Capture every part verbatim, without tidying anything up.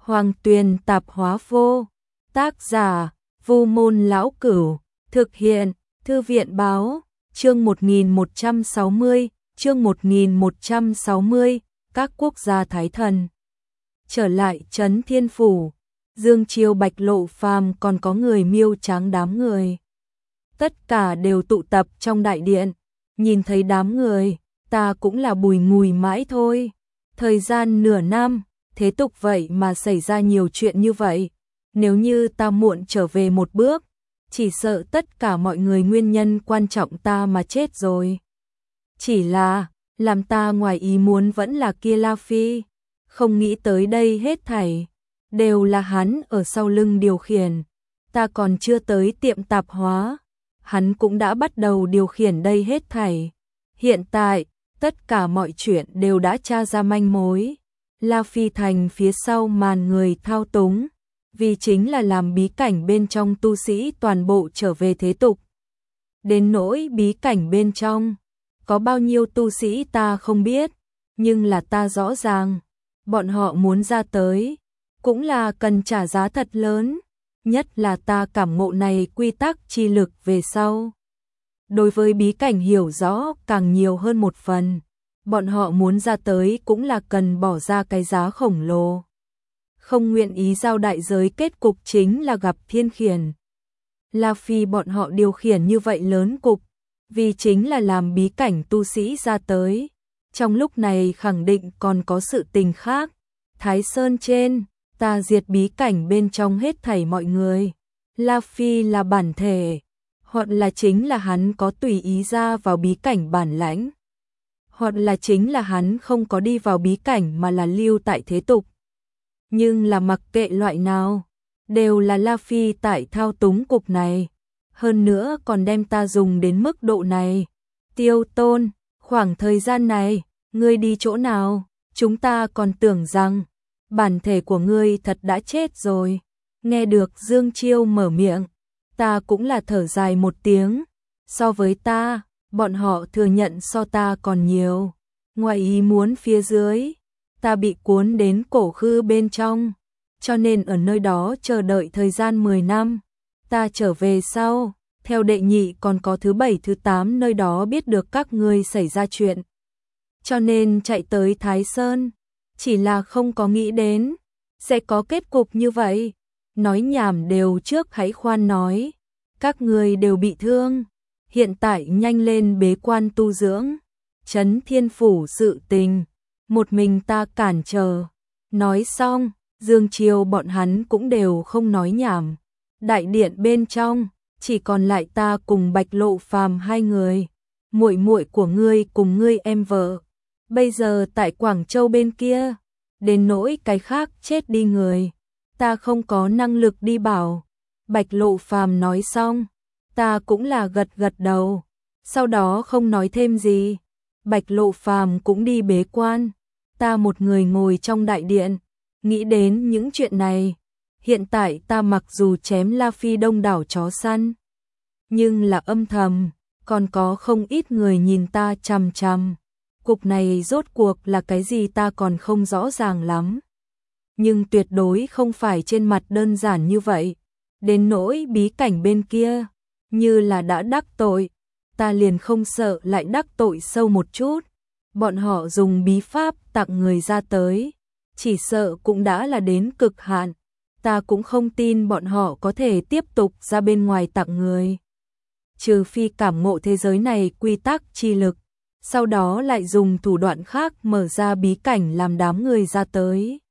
Hoàng Tuyền Tạp Hóa Vô. Tác giả: Vu Môn Lão Cửu. Thực hiện: Thư viện Báo. Chương một nghìn một trăm sáu mươi, chương một nghìn một trăm sáu mươi, các quốc gia Thái Thần. Trở lại trấn Thiên Phủ, Dương Chiêu, Bạch Lộ Phàm còn có người Miêu Tráng đám người. Tất cả đều tụ tập trong đại điện, nhìn thấy đám người, ta cũng là bùi ngùi mãi thôi. Thời gian nửa năm, thế tục vậy mà xảy ra nhiều chuyện như vậy. Nếu như ta muộn trở về một bước, chỉ sợ tất cả mọi người nguyên nhân quan trọng ta mà chết rồi. Chỉ là, làm ta ngoài ý muốn vẫn là kia La Phi, không nghĩ tới đây hết thảy đều là hắn ở sau lưng điều khiển. Ta còn chưa tới tiệm tạp hóa, hắn cũng đã bắt đầu điều khiển đây hết thảy. Hiện tại, tất cả mọi chuyện đều đã tra ra manh mối. La Phi thành phía sau màn người thao túng, vì chính là làm bí cảnh bên trong tu sĩ toàn bộ trở về thế tục. Đến nỗi bí cảnh bên trong, có bao nhiêu tu sĩ ta không biết, nhưng là ta rõ ràng, bọn họ muốn ra tới, cũng là cần trả giá thật lớn, nhất là ta cảm ngộ này quy tắc chi lực về sau. Đối với bí cảnh hiểu rõ càng nhiều hơn một phần, bọn họ muốn ra tới cũng là cần bỏ ra cái giá khổng lồ. Không nguyện ý giao đại giới, kết cục chính là gặp thiên khiển. La Phi bọn họ điều khiển như vậy lớn cục, vì chính là làm bí cảnh tu sĩ ra tới. Trong lúc này khẳng định còn có sự tình khác. Thái Sơn trên, ta diệt bí cảnh bên trong hết thảy mọi người. La Phi là bản thể, hoặc là chính là hắn có tùy ý ra vào bí cảnh bản lãnh, hoặc là chính là hắn không có đi vào bí cảnh mà là lưu tại thế tục. Nhưng là mặc kệ loại nào, đều là La Phi tại thao túng cục này. Hơn nữa còn đem ta dùng đến mức độ này. Tiêu Tôn, khoảng thời gian này, ngươi đi chỗ nào? Chúng ta còn tưởng rằng bản thể của ngươi thật đã chết rồi. Nghe được Dương Chiêu mở miệng, ta cũng là thở dài một tiếng. So với ta, bọn họ thừa nhận so ta còn nhiều. Ngoài ý muốn phía dưới, ta bị cuốn đến cổ khư bên trong, cho nên ở nơi đó chờ đợi thời gian mười năm. Ta trở về sau, theo đệ nhị còn có thứ bảy thứ tám nơi đó biết được các ngươi xảy ra chuyện, cho nên chạy tới Thái Sơn, chỉ là không có nghĩ đến sẽ có kết cục như vậy. Nói nhảm đều trước, hãy khoan nói, các ngươi đều bị thương, hiện tại nhanh lên bế quan tu dưỡng. Trấn Thiên Phủ sự tình, một mình ta cản trở. Nói xong, Dương Chiêu bọn hắn cũng đều không nói nhảm. Đại điện bên trong, chỉ còn lại ta cùng Bạch Lộ Phàm hai người. Muội muội của ngươi cùng ngươi em vợ, bây giờ tại Quảng Châu bên kia. Đến nỗi cái khác chết đi người, ta không có năng lực đi bảo. Bạch Lộ Phàm nói xong, ta cũng là gật gật đầu, sau đó không nói thêm gì. Bạch Lộ Phàm cũng đi bế quan, ta một người ngồi trong đại điện, nghĩ đến những chuyện này. Hiện tại ta mặc dù chém La Phi đông đảo chó săn, nhưng là âm thầm, còn có không ít người nhìn ta chằm chằm. Cục này rốt cuộc là cái gì ta còn không rõ ràng lắm. Nhưng tuyệt đối không phải trên mặt đơn giản như vậy. Đến nỗi bí cảnh bên kia, như là đã đắc tội, ta liền không sợ lại đắc tội sâu một chút. Bọn họ dùng bí pháp tặng người ra tới, chỉ sợ cũng đã là đến cực hạn. Ta cũng không tin bọn họ có thể tiếp tục ra bên ngoài tặng người. Trừ phi cảm ngộ thế giới này quy tắc chi lực, sau đó lại dùng thủ đoạn khác mở ra bí cảnh làm đám người ra tới.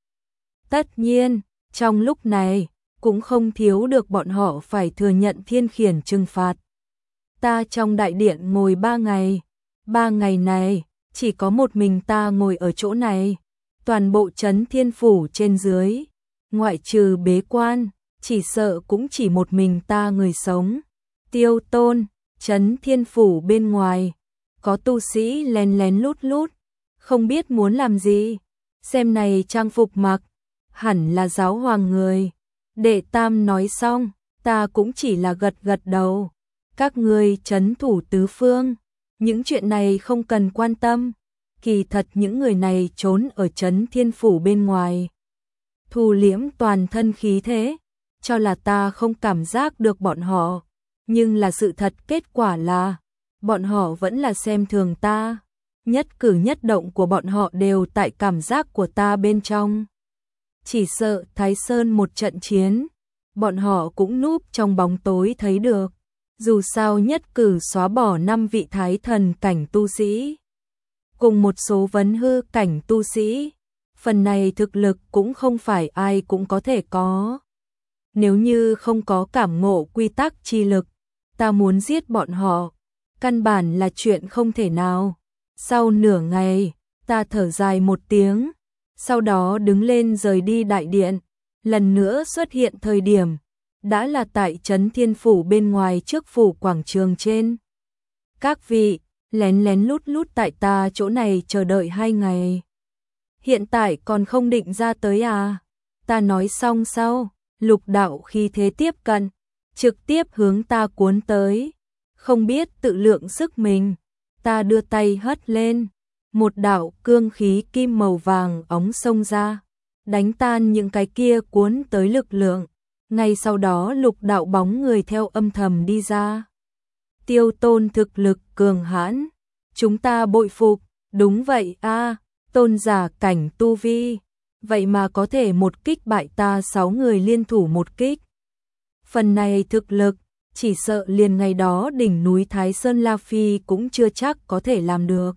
Tất nhiên, trong lúc này, cũng không thiếu được bọn họ phải thừa nhận thiên khiển trừng phạt. Ta trong đại điện ngồi ba ngày, ba ngày này, chỉ có một mình ta ngồi ở chỗ này. Toàn bộ trấn Thiên Phủ trên dưới, ngoại trừ bế quan, chỉ sợ cũng chỉ một mình ta người sống. Tiêu Tôn, trấn Thiên Phủ bên ngoài, có tu sĩ lén lén lút lút, không biết muốn làm gì. Xem này trang phục mặc, hẳn là giáo hoàng người. Đệ Tam nói xong, ta cũng chỉ là gật gật đầu. Các ngươi trấn thủ tứ phương, những chuyện này không cần quan tâm. Kỳ thật những người này trốn ở trấn Thiên Phủ bên ngoài, thu liễm toàn thân khí thế, cho là ta không cảm giác được bọn họ, nhưng là sự thật kết quả là, bọn họ vẫn là xem thường ta, nhất cử nhất động của bọn họ đều tại cảm giác của ta bên trong. Chỉ sợ Thái Sơn một trận chiến, bọn họ cũng núp trong bóng tối thấy được, dù sao nhất cử xóa bỏ năm vị thái thần cảnh tu sĩ, cùng một số vấn hư cảnh tu sĩ, phần này thực lực cũng không phải ai cũng có thể có. Nếu như không có cảm ngộ quy tắc chi lực, ta muốn giết bọn họ, căn bản là chuyện không thể nào. Sau nửa ngày, ta thở dài một tiếng, sau đó đứng lên rời đi đại điện, lần nữa xuất hiện thời điểm, đã là tại Trấn Thiên Phủ bên ngoài trước phủ quảng trường trên. Các vị, lén lén lút lút tại ta chỗ này chờ đợi hai ngày. Hiện tại còn không định ra tới à? Ta nói xong sau, lục đạo khi thế tiếp cận, trực tiếp hướng ta cuốn tới, không biết tự lượng sức mình. Ta đưa tay hất lên, một đạo cương khí kim màu vàng óng xông ra, đánh tan những cái kia cuốn tới lực lượng. Ngay sau đó lục đạo bóng người theo âm thầm đi ra. Tiêu Tôn thực lực cường hãn, chúng ta bội phục, đúng vậy a, tôn giả cảnh tu vi, vậy mà có thể một kích bại ta sáu người liên thủ một kích. Phần này thực lực, chỉ sợ liền ngày đó đỉnh núi Thái Sơn La Phi cũng chưa chắc có thể làm được.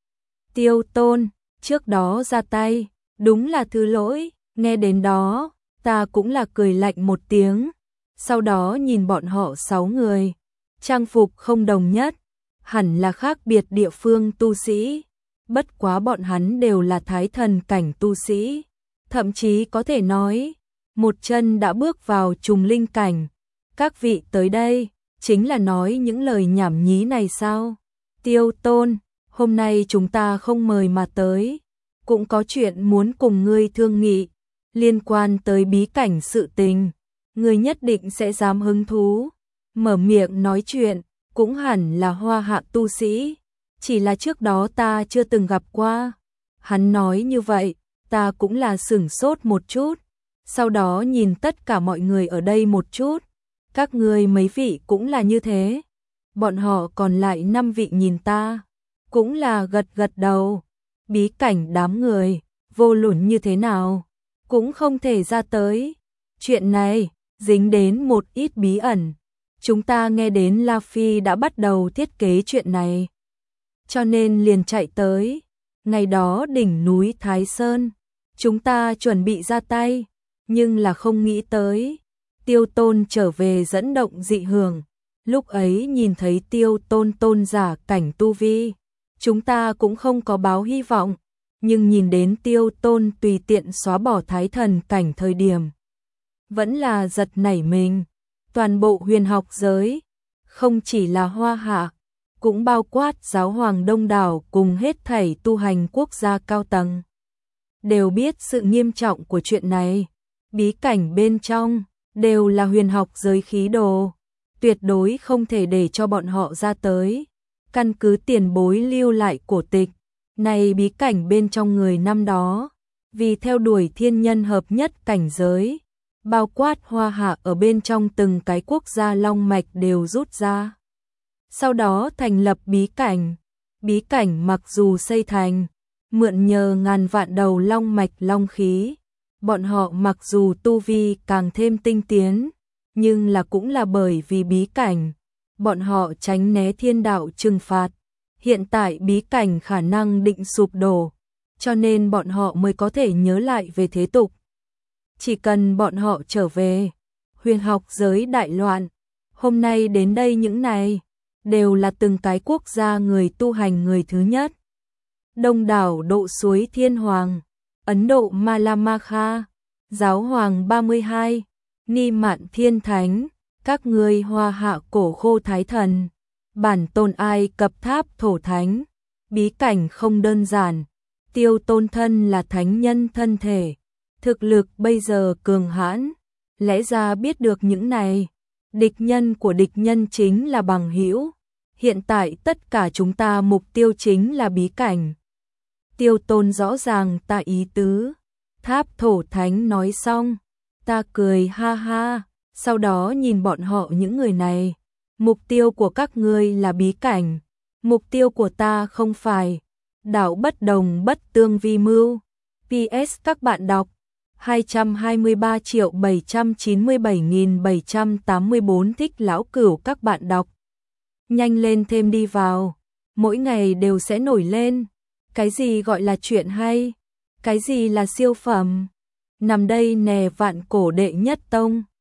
Tiêu Tôn, trước đó ra tay, đúng là thứ lỗi, nghe đến đó, ta cũng là cười lạnh một tiếng, sau đó nhìn bọn họ sáu người, trang phục không đồng nhất, hẳn là khác biệt địa phương tu sĩ, bất quá bọn hắn đều là thái thần cảnh tu sĩ, thậm chí có thể nói, một chân đã bước vào trùng linh cảnh. Các vị tới đây, chính là nói những lời nhảm nhí này sao? Tiêu Tôn, hôm nay chúng ta không mời mà tới, cũng có chuyện muốn cùng ngươi thương nghị, liên quan tới bí cảnh sự tình, ngươi nhất định sẽ dám hứng thú. Mở miệng nói chuyện, cũng hẳn là hoa hạ tu sĩ, chỉ là trước đó ta chưa từng gặp qua. Hắn nói như vậy, ta cũng là sửng sốt một chút, sau đó nhìn tất cả mọi người ở đây một chút. Các ngươi mấy vị cũng là như thế. Bọn họ còn lại năm vị nhìn ta, cũng là gật gật đầu. Bí cảnh đám người, vô luận như thế nào, cũng không thể ra tới. Chuyện này, dính đến một ít bí ẩn. Chúng ta nghe đến La Phi đã bắt đầu thiết kế chuyện này, cho nên liền chạy tới. Ngày đó đỉnh núi Thái Sơn, chúng ta chuẩn bị ra tay, nhưng là không nghĩ tới. Tiêu Tôn trở về dẫn động dị hưởng, lúc ấy nhìn thấy Tiêu Tôn tôn giả cảnh tu vi, chúng ta cũng không có báo hy vọng, nhưng nhìn đến Tiêu Tôn tùy tiện xóa bỏ thái thần cảnh thời điểm, vẫn là giật nảy mình. Toàn bộ huyền học giới, không chỉ là Hoa Hạ, cũng bao quát giáo hoàng đông đảo cùng hết thảy tu hành quốc gia cao tầng, đều biết sự nghiêm trọng của chuyện này. Bí cảnh bên trong đều là huyền học giới khí đồ, tuyệt đối không thể để cho bọn họ ra tới. Căn cứ tiền bối lưu lại cổ tịch, này bí cảnh bên trong người năm đó, vì theo đuổi thiên nhân hợp nhất cảnh giới, bao quát Hoa Hạ ở bên trong từng cái quốc gia long mạch đều rút ra. Sau đó thành lập bí cảnh. Bí cảnh mặc dù xây thành, mượn nhờ ngàn vạn đầu long mạch long khí, bọn họ mặc dù tu vi càng thêm tinh tiến, nhưng là cũng là bởi vì bí cảnh, bọn họ tránh né thiên đạo trừng phạt. Hiện tại bí cảnh khả năng định sụp đổ, cho nên bọn họ mới có thể nhớ lại về thế tục. Chỉ cần bọn họ trở về, huyền học giới đại loạn. Hôm nay đến đây những này, đều là từng cái quốc gia người tu hành người thứ nhất. Đông đảo độ suối Thiên Hoàng, Ấn Độ Malamakha, Giáo Hoàng ba mươi hai, Ni Mạn Thiên Thánh, các ngươi Hoa Hạ cổ khô Thái Thần, bản tôn Ai Cập Tháp Thổ Thánh. Bí cảnh không đơn giản, Tiêu Tôn thân là thánh nhân thân thể, thực lực bây giờ cường hãn, lẽ ra biết được những này, địch nhân của địch nhân chính là bằng hữu. Hiện tại tất cả chúng ta mục tiêu chính là bí cảnh. Tiêu Tôn rõ ràng ta ý tứ, Tháp Thổ Thánh nói xong, ta cười ha ha, sau đó nhìn bọn họ những người này. Mục tiêu của các ngươi là bí cảnh, mục tiêu của ta không phải. Đạo bất đồng bất tương vi mưu. pê ét các bạn đọc hai trăm hai mươi ba triệu bảy trăm chín mươi bảy nghìn bảy trăm tám mươi bốn thích lão cửu các bạn đọc. Nhanh lên thêm đi vào, mỗi ngày đều sẽ nổi lên. Cái gì gọi là chuyện hay? Cái gì là siêu phẩm? Nằm đây nè vạn cổ đệ nhất tông.